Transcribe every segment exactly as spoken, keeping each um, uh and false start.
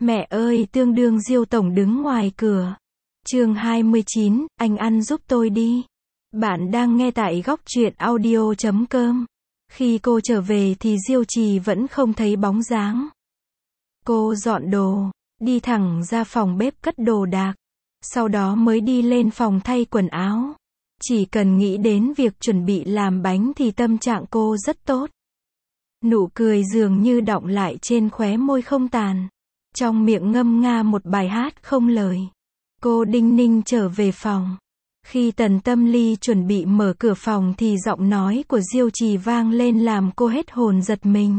Mẹ ơi, tương đương Diêu tổng đứng ngoài cửa. Chương hai mươi chín, anh ăn giúp tôi đi. Bạn đang nghe tại góc truyện audio chấm com. Khi cô trở về thì Diêu Trì vẫn không thấy bóng dáng. Cô dọn đồ, đi thẳng ra phòng bếp cất đồ đạc, sau đó mới đi lên phòng thay quần áo. Chỉ cần nghĩ đến việc chuẩn bị làm bánh thì tâm trạng cô rất tốt. Nụ cười dường như đọng lại trên khóe môi không tàn. Trong miệng ngâm nga một bài hát không lời. Cô đinh ninh trở về phòng. Khi Tần Tâm Ly chuẩn bị mở cửa phòng thì giọng nói của Diêu Trì vang lên làm cô hết hồn giật mình.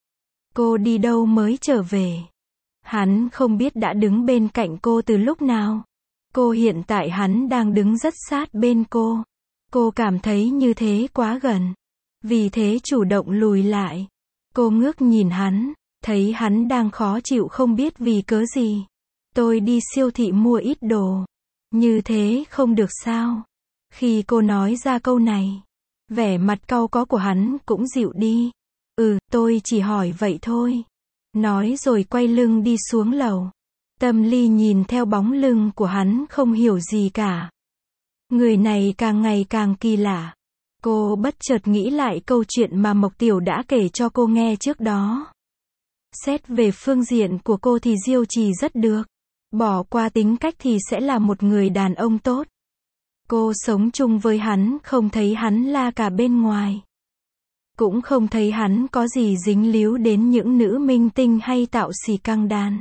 Cô đi đâu mới trở về? Hắn không biết đã đứng bên cạnh cô từ lúc nào. Cô hiện tại hắn đang đứng rất sát bên cô. Cô cảm thấy như thế quá gần. Vì thế chủ động lùi lại. Cô ngước nhìn hắn, thấy hắn đang khó chịu không biết vì cớ gì. Tôi đi siêu thị mua ít đồ. Như thế không được sao? Khi cô nói ra câu này, vẻ mặt cau có của hắn cũng dịu đi. Ừ, tôi chỉ hỏi vậy thôi. Nói rồi quay lưng đi xuống lầu. Tâm Ly nhìn theo bóng lưng của hắn không hiểu gì cả. Người này càng ngày càng kỳ lạ. Cô bất chợt nghĩ lại câu chuyện mà Mộc Tiểu đã kể cho cô nghe trước đó. Xét về phương diện của cô thì Diêu Trì rất được. Bỏ qua tính cách thì sẽ là một người đàn ông tốt. Cô sống chung với hắn không thấy hắn la cả bên ngoài. Cũng không thấy hắn có gì dính líu đến những nữ minh tinh hay tạo xì căng đàn.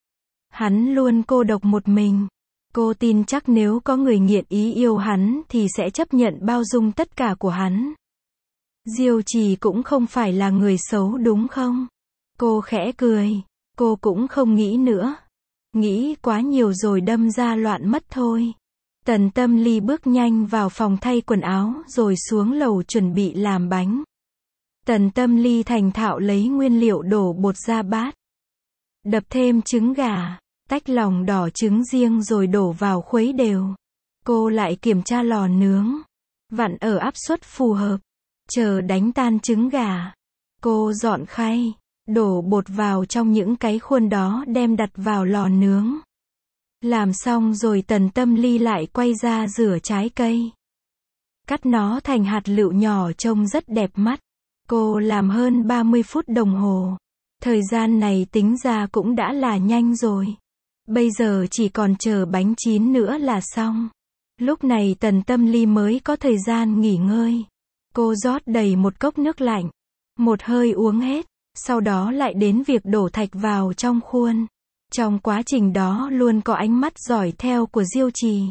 Hắn luôn cô độc một mình. Cô tin chắc nếu có người nghiện ý yêu hắn thì sẽ chấp nhận bao dung tất cả của hắn. Diêu Trì cũng không phải là người xấu đúng không? Cô khẽ cười. Cô cũng không nghĩ nữa. Nghĩ quá nhiều rồi đâm ra loạn mất thôi. Tần Tâm Ly bước nhanh vào phòng thay quần áo rồi xuống lầu chuẩn bị làm bánh. Tần Tâm Ly thành thạo lấy nguyên liệu đổ bột ra bát. Đập thêm trứng gà, tách lòng đỏ trứng riêng rồi đổ vào khuấy đều. Cô lại kiểm tra lò nướng, vặn ở áp suất phù hợp, chờ đánh tan trứng gà. Cô dọn khay, đổ bột vào trong những cái khuôn đó đem đặt vào lò nướng. Làm xong rồi Tần Tâm Ly lại quay ra rửa trái cây. Cắt nó thành hạt lựu nhỏ trông rất đẹp mắt. Cô làm hơn ba mươi phút đồng hồ. Thời gian này tính ra cũng đã là nhanh rồi. Bây giờ chỉ còn chờ bánh chín nữa là xong. Lúc này Tần Tâm Ly mới có thời gian nghỉ ngơi. Cô rót đầy một cốc nước lạnh. Một hơi uống hết. Sau đó lại đến việc đổ thạch vào trong khuôn. Trong quá trình đó luôn có ánh mắt dõi theo của Diêu Trì.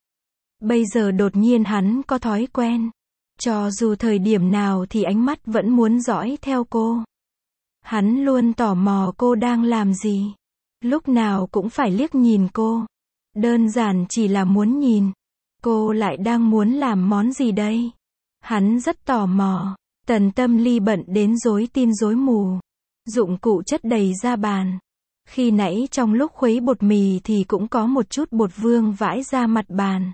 Bây giờ đột nhiên hắn có thói quen. Cho dù thời điểm nào thì ánh mắt vẫn muốn dõi theo cô. Hắn luôn tò mò cô đang làm gì. Lúc nào cũng phải liếc nhìn cô. Đơn giản chỉ là muốn nhìn. Cô lại đang muốn làm món gì đây? Hắn rất tò mò. Tần Tâm Ly bận đến rối tin rối mù. Dụng cụ chất đầy ra bàn. Khi nãy trong lúc khuấy bột mì thì cũng có một chút bột vương vãi ra mặt bàn.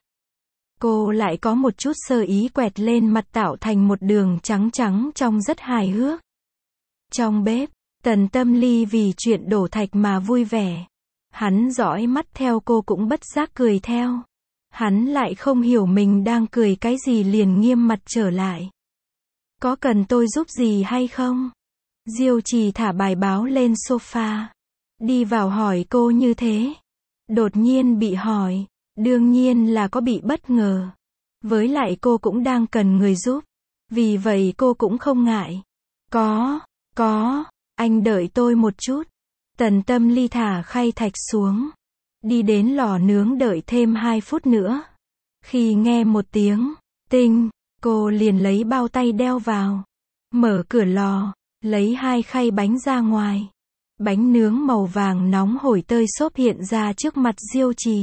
Cô lại có một chút sơ ý quẹt lên mặt tạo thành một đường trắng trắng trông rất hài hước. Trong bếp, Tần Tâm Ly vì chuyện đổ thạch mà vui vẻ. Hắn dõi mắt theo cô cũng bất giác cười theo. Hắn lại không hiểu mình đang cười cái gì liền nghiêm mặt trở lại. Có cần tôi giúp gì hay không? Diêu Trì thả bài báo lên sofa. Đi vào hỏi cô như thế. Đột nhiên bị hỏi. Đương nhiên là có bị bất ngờ. Với lại cô cũng đang cần người giúp. Vì vậy cô cũng không ngại. Có, có, anh đợi tôi một chút. Tần Tâm Ly thả khay thạch xuống. Đi đến lò nướng đợi thêm hai phút nữa. Khi nghe một tiếng tinh, cô liền lấy bao tay đeo vào. Mở cửa lò, lấy hai khay bánh ra ngoài. Bánh nướng màu vàng nóng hổi tơi xốp hiện ra trước mặt Diêu Trì.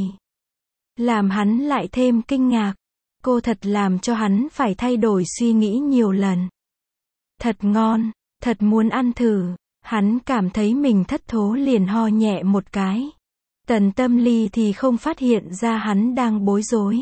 Làm hắn lại thêm kinh ngạc. Cô thật làm cho hắn phải thay đổi suy nghĩ nhiều lần. Thật ngon, thật muốn ăn thử. Hắn cảm thấy mình thất thố liền ho nhẹ một cái. Tần Tâm Ly thì không phát hiện ra hắn đang bối rối.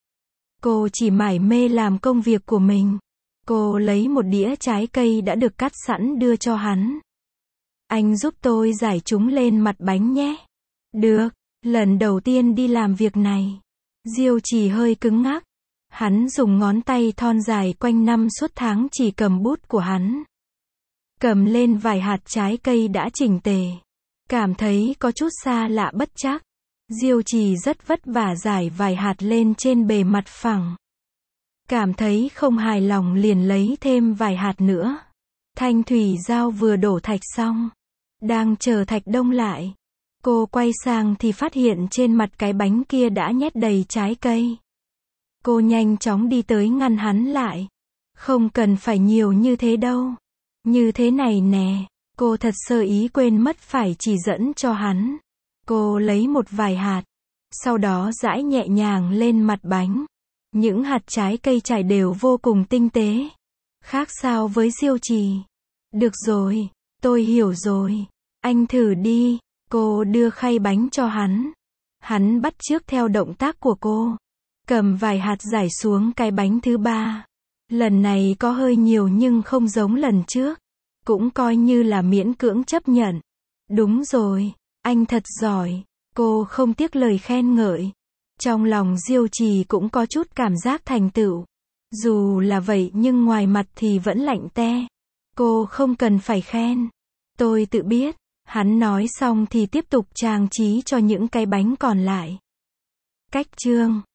Cô chỉ mải mê làm công việc của mình. Cô lấy một đĩa trái cây đã được cắt sẵn đưa cho hắn. Anh giúp tôi rải chúng lên mặt bánh nhé. Được, lần đầu tiên đi làm việc này. Diêu Trì hơi cứng ngắc. Hắn dùng ngón tay thon dài quanh năm suốt tháng chỉ cầm bút của hắn. Cầm lên vài hạt trái cây đã chỉnh tề. Cảm thấy có chút xa lạ bất trắc. Diêu Trì rất vất vả rải vài hạt lên trên bề mặt phẳng. Cảm thấy không hài lòng liền lấy thêm vài hạt nữa. Thanh thủy giao vừa đổ thạch xong. Đang chờ thạch đông lại. Cô quay sang thì phát hiện trên mặt cái bánh kia đã nhét đầy trái cây. Cô nhanh chóng đi tới ngăn hắn lại. Không cần phải nhiều như thế đâu. Như thế này nè. Cô thật sơ ý quên mất phải chỉ dẫn cho hắn. Cô lấy một vài hạt. Sau đó rải nhẹ nhàng lên mặt bánh. Những hạt trái cây trải đều vô cùng tinh tế. Khác sao với Diêu Trì. Được rồi, tôi hiểu rồi. Anh thử đi. Cô đưa khay bánh cho hắn. Hắn bắt chước theo động tác của cô. Cầm vài hạt rải xuống cái bánh thứ ba. Lần này có hơi nhiều nhưng không giống lần trước. Cũng coi như là miễn cưỡng chấp nhận. Đúng rồi, anh thật giỏi. Cô không tiếc lời khen ngợi. Trong lòng Diêu Trì cũng có chút cảm giác thành tựu. Dù là vậy nhưng ngoài mặt thì vẫn lạnh te. Cô không cần phải khen. Tôi tự biết. Hắn nói xong thì tiếp tục trang trí cho những cái bánh còn lại. Cách chương